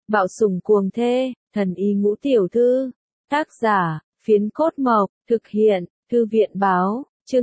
Bạo sủng cuồng thê, thần y ngũ tiểu thư. Tác giả, Phiến Cốt Mộc, thực hiện, Thư viện báo, chương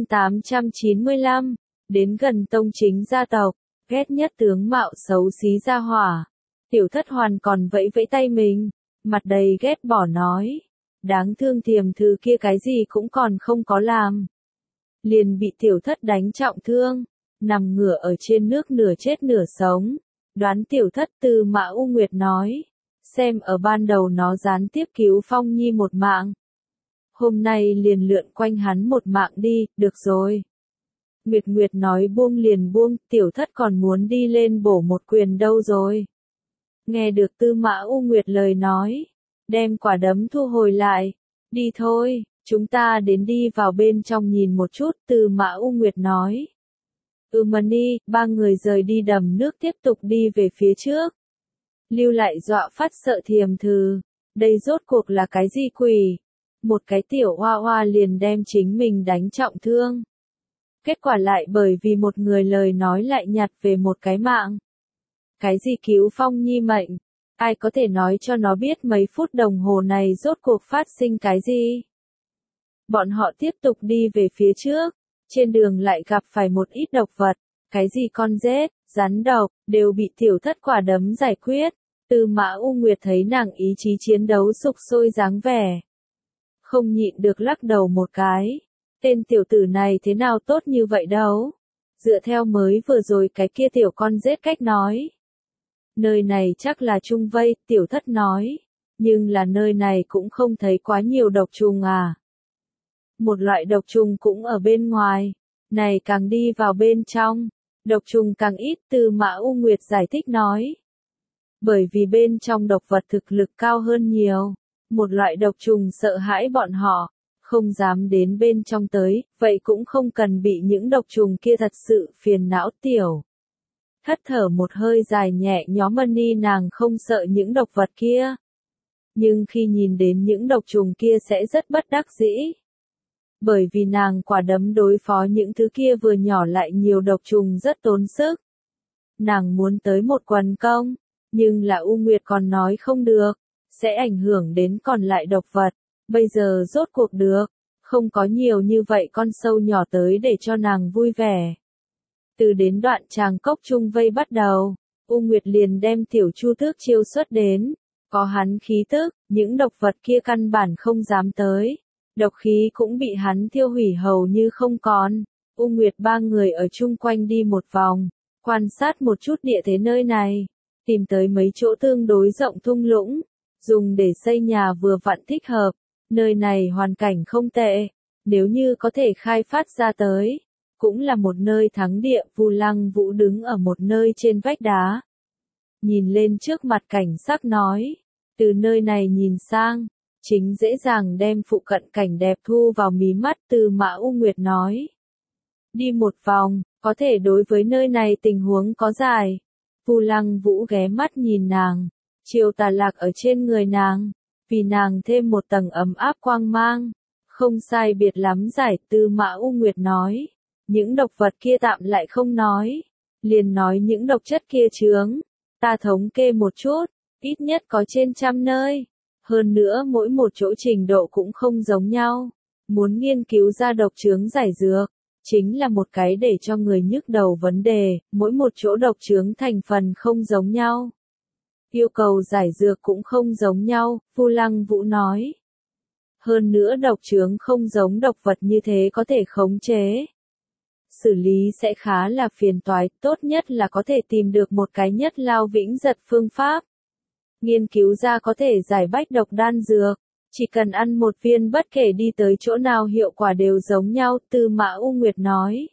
895. Đến gần tông chính gia tộc, ghét nhất tướng mạo xấu xí gia hỏa. Tiểu Thất Hoàn còn vẫy vẫy tay mình, mặt đầy ghét bỏ nói. Đáng thương Thiềm Thư kia cái gì cũng còn không có làm. Liền bị Tiểu Thất đánh trọng thương, nằm ngửa ở trên nước nửa chết nửa sống. Đoán Tiểu Thất Tư Mã U Nguyệt nói, xem ở ban đầu nó gián tiếp cứu Phong Nhi một mạng. Hôm nay liền lượn quanh hắn một mạng đi, được rồi. Nguyệt Nguyệt nói buông liền buông, Tiểu Thất còn muốn đi lên bổ một quyền đâu rồi. Nghe được Tư Mã U Nguyệt lời nói, đem quả đấm thu hồi lại. Đi thôi, chúng ta đến đi vào bên trong nhìn một chút, Tư Mã U Nguyệt nói. Mani, ba người rời đi đầm nước tiếp tục đi về phía trước. Lưu lại dọa phát sợ Thiềm Thư, đây rốt cuộc là cái gì quỷ? Một cái tiểu hoa hoa liền đem chính mình đánh trọng thương. Kết quả lại bởi vì một người lời nói lại nhặt về một cái mạng. Cái gì cứu Phong Nhi mệnh? Ai có thể nói cho nó biết mấy phút đồng hồ này rốt cuộc phát sinh cái gì? Bọn họ tiếp tục đi về phía trước. Trên đường lại gặp phải một ít độc vật, cái gì con rết, rắn độc, đều bị Tiểu Thất quả đấm giải quyết. Tư Mã U Nguyệt thấy nàng ý chí chiến đấu sục sôi dáng vẻ. Không nhịn được lắc đầu một cái. Tên tiểu tử này thế nào tốt như vậy đâu? Dựa theo mới vừa rồi cái kia tiểu con rết cách nói. Nơi này chắc là chung vây, Tiểu Thất nói. Nhưng là nơi này cũng không thấy quá nhiều độc trùng à. Một loại độc trùng cũng ở bên ngoài, này càng đi vào bên trong, độc trùng càng ít, Tư Mã U Nguyệt giải thích nói. Bởi vì bên trong độc vật thực lực cao hơn nhiều, một loại độc trùng sợ hãi bọn họ, không dám đến bên trong tới, vậy cũng không cần bị những độc trùng kia thật sự phiền não. Tiểu Thất thở một hơi dài nhẹ nhõm, Mani nàng không sợ những độc vật kia. Nhưng khi nhìn đến những độc trùng kia sẽ rất bất đắc dĩ. Bởi vì nàng quả đấm đối phó những thứ kia vừa nhỏ lại nhiều độc trùng rất tốn sức. Nàng muốn tới một quần công, nhưng là U Nguyệt còn nói không được, sẽ ảnh hưởng đến còn lại độc vật. Bây giờ rốt cuộc được, không có nhiều như vậy con sâu nhỏ tới để cho nàng vui vẻ. Từ đến đoạn tràng cốc chung vây bắt đầu, U Nguyệt liền đem Tiểu Chu Tước chiêu xuất đến. Có hắn khí tức, những độc vật kia căn bản không dám tới. Độc khí cũng bị hắn tiêu hủy hầu như không còn. U Nguyệt ba người ở chung quanh đi một vòng, quan sát một chút địa thế nơi này, tìm tới mấy chỗ tương đối rộng thung lũng, dùng để xây nhà vừa vặn thích hợp. Nơi này hoàn cảnh không tệ, nếu như có thể khai phát ra tới, cũng là một nơi thắng địa. Vu Lăng Vũ đứng ở một nơi trên vách đá, nhìn lên trước mặt cảnh sắc nói, từ nơi này nhìn sang, chính dễ dàng đem phụ cận cảnh đẹp thu vào mí mắt. Tư Mã U Nguyệt nói. Đi một vòng, có thể đối với nơi này tình huống có giải. Vu Lăng Vũ ghé mắt nhìn nàng, chiều tà lạc ở trên người nàng, vì nàng thêm một tầng ấm áp quang mang. Không sai biệt lắm giải. Tư Mã U Nguyệt nói. Những độc vật kia tạm lại không nói, liền nói những độc chất kia chướng. Ta thống kê một chút, ít nhất có trên 100 nơi. Hơn nữa mỗi một chỗ trình độ cũng không giống nhau. Muốn nghiên cứu ra độc chướng giải dược, chính là một cái để cho người nhức đầu vấn đề, mỗi một chỗ độc chướng thành phần không giống nhau. Yêu cầu giải dược cũng không giống nhau, Vu Lăng Vũ nói. Hơn nữa độc chướng không giống độc vật như thế có thể khống chế. Xử lý sẽ khá là phiền toái, tốt nhất là có thể tìm được một cái nhất lao vĩnh giật phương pháp. Nghiên cứu ra có thể giải bách độc đan dược, chỉ cần ăn một viên bất kể đi tới chỗ nào hiệu quả đều giống nhau. Tư Mã U Nguyệt nói.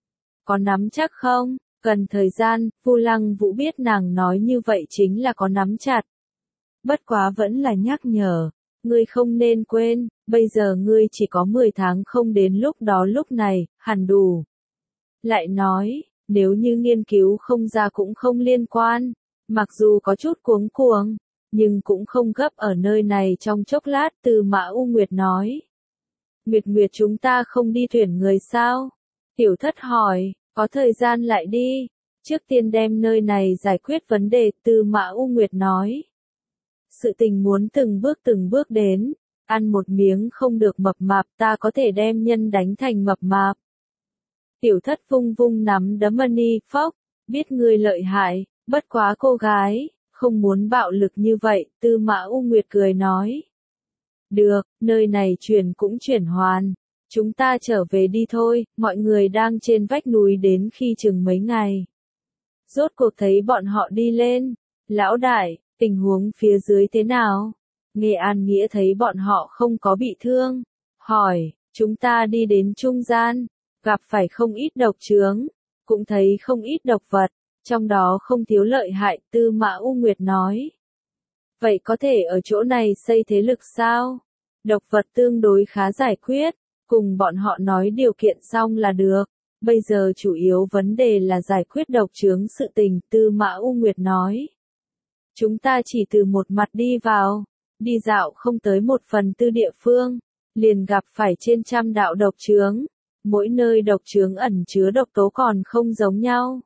Có nắm chắc không? Cần thời gian. Vu Lăng Vũ biết nàng nói như vậy chính là có nắm chặt. Bất quá vẫn là nhắc nhở, ngươi không nên quên, bây giờ ngươi chỉ có 10 tháng không, đến lúc đó lúc này, hẳn đủ. Lại nói, nếu như nghiên cứu không ra cũng không liên quan. Mặc dù có chút cuống cuồng, nhưng cũng không gấp ở nơi này trong chốc lát. Tư Mã U Nguyệt nói. Nguyệt Nguyệt chúng ta không đi tuyển người sao? Tiểu Thất hỏi, có thời gian lại đi. Trước tiên đem nơi này giải quyết vấn đề. Tư Mã U Nguyệt nói. Sự tình muốn từng bước đến. Ăn một miếng không được mập mạp, ta có thể đem nhân đánh thành mập mạp. Tiểu thất vung vung nắm đấm Money Fox, biết ngươi lợi hại, bất quá cô gái, không muốn bạo lực như vậy, Tư Mã U Nguyệt cười nói. Được, nơi này chuyển cũng chuyển hoàn, chúng ta trở về đi thôi, mọi người đang trên vách núi đến khi chừng mấy ngày. Rốt cuộc thấy bọn họ đi lên, lão đại, tình huống phía dưới thế nào? Nghe An Nghĩa thấy bọn họ không có bị thương, hỏi, chúng ta đi đến trung gian, gặp phải không ít độc chướng, cũng thấy không ít độc vật, trong đó không thiếu lợi hại, Tư Mã U Nguyệt nói. Vậy có thể ở chỗ này xây thế lực sao? Độc vật tương đối khá giải quyết, cùng bọn họ nói điều kiện xong là được. Bây giờ chủ yếu vấn đề là giải quyết độc chướng sự tình, Tư Mã U Nguyệt nói. Chúng ta chỉ từ một mặt đi vào, đi dạo không tới 1/4 địa phương, liền gặp phải trên trăm đạo độc chướng. Mỗi nơi độc chướng ẩn chứa độc tố còn không giống nhau.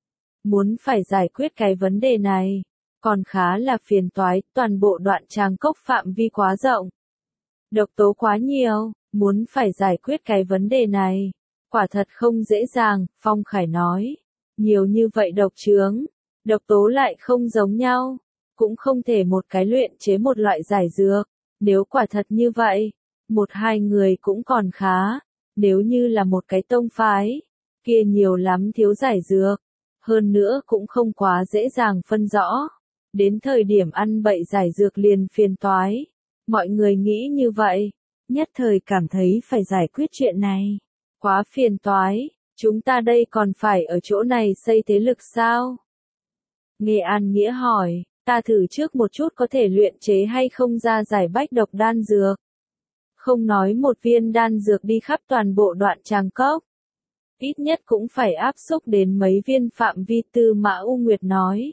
Muốn phải giải quyết cái vấn đề này, còn khá là phiền toái, toàn bộ đoạn Tràng Cốc phạm vi quá rộng. Độc tố quá nhiều, muốn phải giải quyết cái vấn đề này, quả thật không dễ dàng, Phong Khải nói. Nhiều như vậy độc chướng, độc tố lại không giống nhau, cũng không thể một cái luyện chế một loại giải dược. Nếu quả thật như vậy, 1-2 người cũng còn khá. Nếu như là một cái tông phái, kia nhiều lắm thiếu giải dược. Hơn nữa cũng không quá dễ dàng phân rõ. Đến thời điểm ăn bậy giải dược liền phiền toái. Mọi người nghĩ như vậy, nhất thời cảm thấy phải giải quyết chuyện này. Quá phiền toái, chúng ta đây còn phải ở chỗ này xây thế lực sao? Nghe An Nghĩa hỏi, ta thử trước một chút có thể luyện chế hay không ra giải bách độc đan dược. Không nói một viên đan dược đi khắp toàn bộ đoạn Tràng Cốc. Ít nhất cũng phải áp xúc đến mấy viên phạm vi, Tư Mã U Nguyệt nói.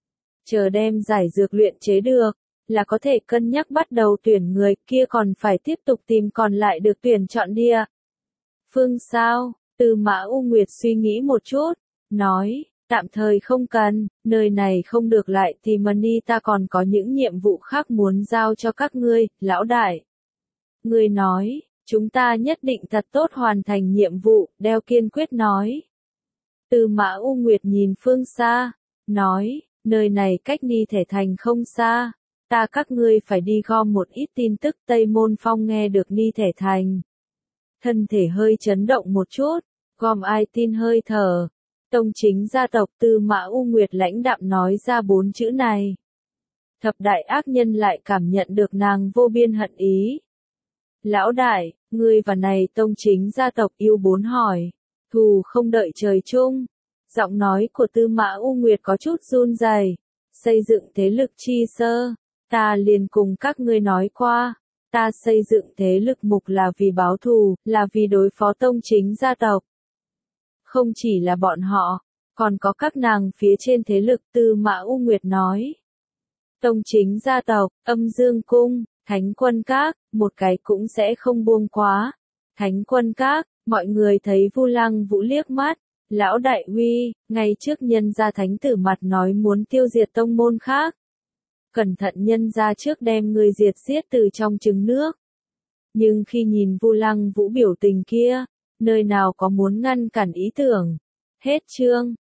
Chờ đem giải dược luyện chế được, là có thể cân nhắc bắt đầu tuyển người, kia còn phải tiếp tục tìm còn lại được tuyển chọn địa. Phương sao? Tư Mã U Nguyệt suy nghĩ một chút, nói, tạm thời không cần, nơi này không được lại thì Money ta còn có những nhiệm vụ khác muốn giao cho các ngươi, lão đại. Ngươi nói, chúng ta nhất định thật tốt hoàn thành nhiệm vụ, Đeo kiên quyết nói. Tư Mã U Nguyệt nhìn phương xa, nói, nơi này cách Ni Thể Thành không xa, các ngươi phải đi gom một ít tin tức. Tây Môn Phong nghe được Ni Thể Thành. Thân thể hơi chấn động một chút, gom ai tin hơi thở. Tông chính gia tộc, Tư Mã U Nguyệt lãnh đạm nói ra 4 chữ này. Thập đại ác nhân lại cảm nhận được nàng vô biên hận ý. Lão đại, ngươi và này tông chính gia tộc yêu 4 hỏi. Thù không đợi trời chung. Giọng nói của Tư Mã U Nguyệt có chút run rẩy. Xây dựng thế lực chi sơ. Ta liền cùng các ngươi nói qua. Ta xây dựng thế lực mục là vì báo thù, là vì đối phó tông chính gia tộc. Không chỉ là bọn họ, còn có các nàng phía trên thế lực, Tư Mã U Nguyệt nói. Tông chính gia tộc, Âm Dương Cung, Thánh Quân Các, một cái cũng sẽ không buông quá. Thánh Quân Các, mọi người thấy Vu Lăng Vũ liếc mắt. Lão đại uy, ngay trước nhân gia thánh tử mặt nói muốn tiêu diệt tông môn khác. Cẩn thận nhân gia trước đem người diệt giết từ trong trứng nước. Nhưng khi nhìn Vu Lăng Vũ biểu tình kia, nơi nào có muốn ngăn cản ý tưởng. Hết chương.